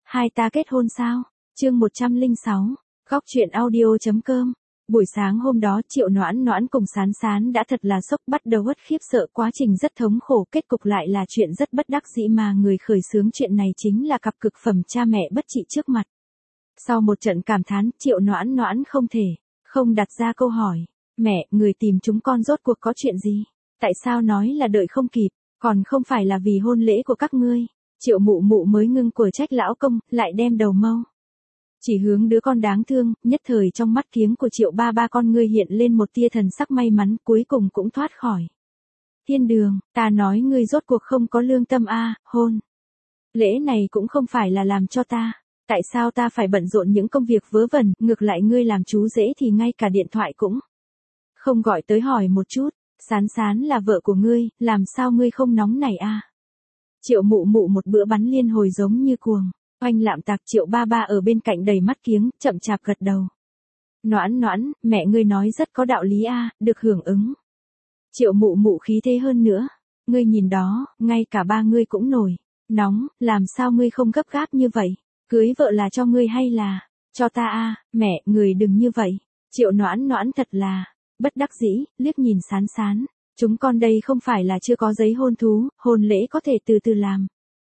Hai ta kết hôn sao? Chương 106, góc truyện audio.com. Buổi sáng hôm đó Triệu Noãn Noãn cùng Sán Sán đã thật là sốc, bắt đầu uất khiếp sợ, quá trình rất thống khổ, kết cục lại là chuyện rất bất đắc dĩ mà người khởi xướng chuyện này chính là cặp cực phẩm cha mẹ bất trị trước mặt. Sau một trận cảm thán, Triệu Noãn Noãn không đặt ra câu hỏi, mẹ, người tìm chúng con rốt cuộc có chuyện gì? Tại sao nói là đợi không kịp, còn không phải là vì hôn lễ của các ngươi? Triệu Mụ Mụ mới ngưng cửa trách lão công, lại đem đầu mâu chỉ hướng đứa con đáng thương, nhất thời trong mắt kiếng của Triệu ba ba con ngươi hiện lên một tia thần sắc may mắn, cuối cùng cũng thoát khỏi thiên đường. Ta nói ngươi rốt cuộc không có lương tâm a, hôn lễ này cũng không phải là làm cho ta, tại sao ta phải bận rộn những công việc vớ vẩn, ngược lại ngươi làm chú rể thì ngay cả điện thoại cũng không gọi tới hỏi một chút. Sán Sán là vợ của ngươi, làm sao ngươi không nóng này a? Triệu Mụ Mụ một bữa bắn liên hồi giống như cuồng oanh lạm tạc. Triệu ba ba ở bên cạnh đầy mắt kiếng, chậm chạp gật đầu. Noãn Noãn, mẹ ngươi nói rất có đạo lý a, được hưởng ứng. Triệu Mụ Mụ khí thế hơn nữa. Ngươi nhìn đó, ngay cả ba ngươi cũng nổi nóng, làm sao ngươi không gấp gáp như vậy? Cưới vợ là cho ngươi hay là cho ta a? Mẹ, người đừng như vậy. Triệu Noãn Noãn thật là bất đắc dĩ, liếc nhìn Sán Sán. Chúng con đây không phải là chưa có giấy hôn thú, hôn lễ có thể từ từ làm.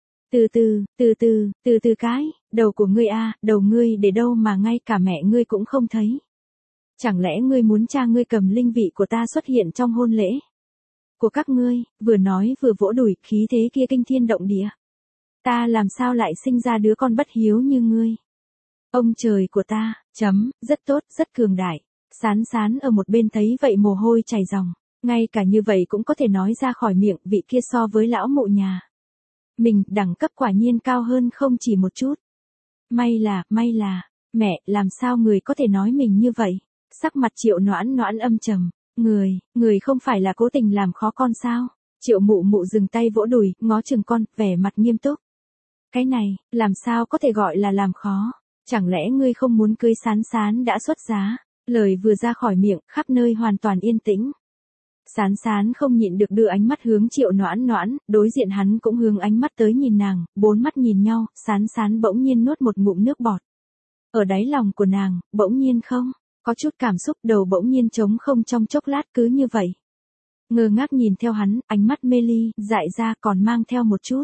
Từ từ cái, đầu của ngươi a, đầu ngươi để đâu mà ngay cả mẹ ngươi cũng không thấy. Chẳng lẽ ngươi muốn cha ngươi cầm linh vị của ta xuất hiện trong hôn lễ của các ngươi? Vừa nói vừa vỗ đùi, khí thế kia kinh thiên động địa. Ta làm sao lại sinh ra đứa con bất hiếu như ngươi? Ông trời của ta, rất tốt, rất cường đại. Sán Sán ở một bên thấy vậy mồ hôi chảy ròng, ngay cả như vậy cũng có thể nói ra khỏi miệng, vị kia so với lão mụ nhà mình, đẳng cấp quả nhiên cao hơn không chỉ một chút. May là, mẹ, làm sao người có thể nói mình như vậy? Sắc mặt Triệu Noãn Noãn âm trầm, người không phải là cố tình làm khó con sao? Triệu Mụ Mụ dừng tay vỗ đùi, ngó chừng con, vẻ mặt nghiêm túc. Cái này, làm sao có thể gọi là làm khó? Chẳng lẽ ngươi không muốn cưới Sán Sán đã xuất giá? Lời vừa ra khỏi miệng, khắp nơi hoàn toàn yên tĩnh. Sán Sán không nhịn được đưa ánh mắt hướng Triệu Noãn Noãn, đối diện hắn cũng hướng ánh mắt tới nhìn nàng, bốn mắt nhìn nhau, Sán Sán bỗng nhiên nuốt một ngụm nước bọt. Ở đáy lòng của nàng, bỗng nhiên không có chút cảm xúc, đầu bỗng nhiên trống không trong chốc lát, cứ như vậy ngơ ngác nhìn theo hắn, ánh mắt mê ly, dại ra, còn mang theo một chút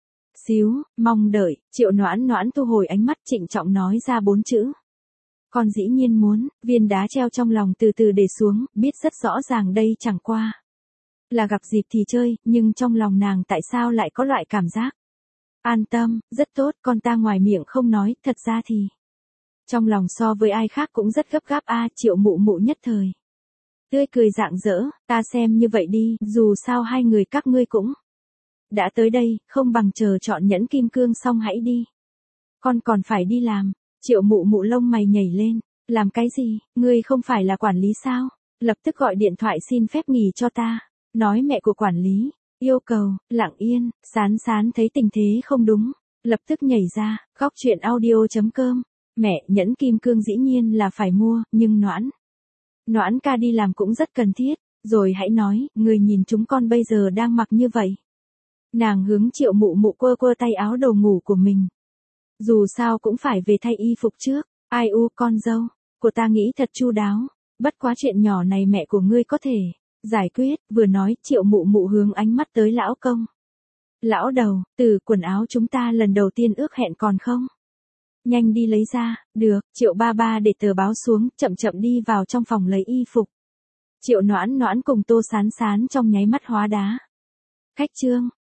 mong đợi. Triệu Noãn Noãn thu hồi ánh mắt, trịnh trọng nói ra 4 chữ. Con dĩ nhiên muốn. Viên đá treo trong lòng từ từ để xuống, biết rất rõ ràng đây chẳng qua là gặp dịp thì chơi, nhưng trong lòng nàng tại sao lại có loại cảm giác an tâm, rất tốt, con ta ngoài miệng không nói, thật ra thì trong lòng so với ai khác cũng rất gấp gáp a. Triệu Mụ Mụ nhất thời tươi cười rạng rỡ, ta xem như vậy đi, dù sao hai người các ngươi cũng đã tới đây, không bằng chờ chọn nhẫn kim cương xong hãy đi. Con còn phải đi làm. Triệu Mụ Mụ lông mày nhảy lên, làm cái gì, ngươi không phải là quản lý sao? Lập tức gọi điện thoại xin phép nghỉ cho ta. Nói mẹ của quản lý yêu cầu. Lặng yên. Sán Sán thấy tình thế không đúng, lập tức nhảy ra. Góc truyện audio.com. Mẹ, nhẫn kim cương dĩ nhiên là phải mua, nhưng Noãn ca đi làm cũng rất cần thiết. Rồi hãy nói, người nhìn chúng con bây giờ đang mặc như vậy. Nàng hướng Triệu Mụ Mụ quơ tay áo đồ ngủ của mình. Dù sao cũng phải về thay y phục trước. Ai u, con dâu của ta nghĩ thật chu đáo. Bất quá chuyện nhỏ này mẹ của ngươi có thể giải quyết. Vừa nói, Triệu Mụ Mụ hướng ánh mắt tới lão công. Lão đầu, từ quần áo chúng ta lần đầu tiên ước hẹn còn không? Nhanh đi lấy ra. Được. Triệu ba ba để tờ báo xuống, chậm chậm đi vào trong phòng lấy y phục. Triệu Noãn Noãn cùng Tô Sán Sán trong nháy mắt hóa đá. Khách trương,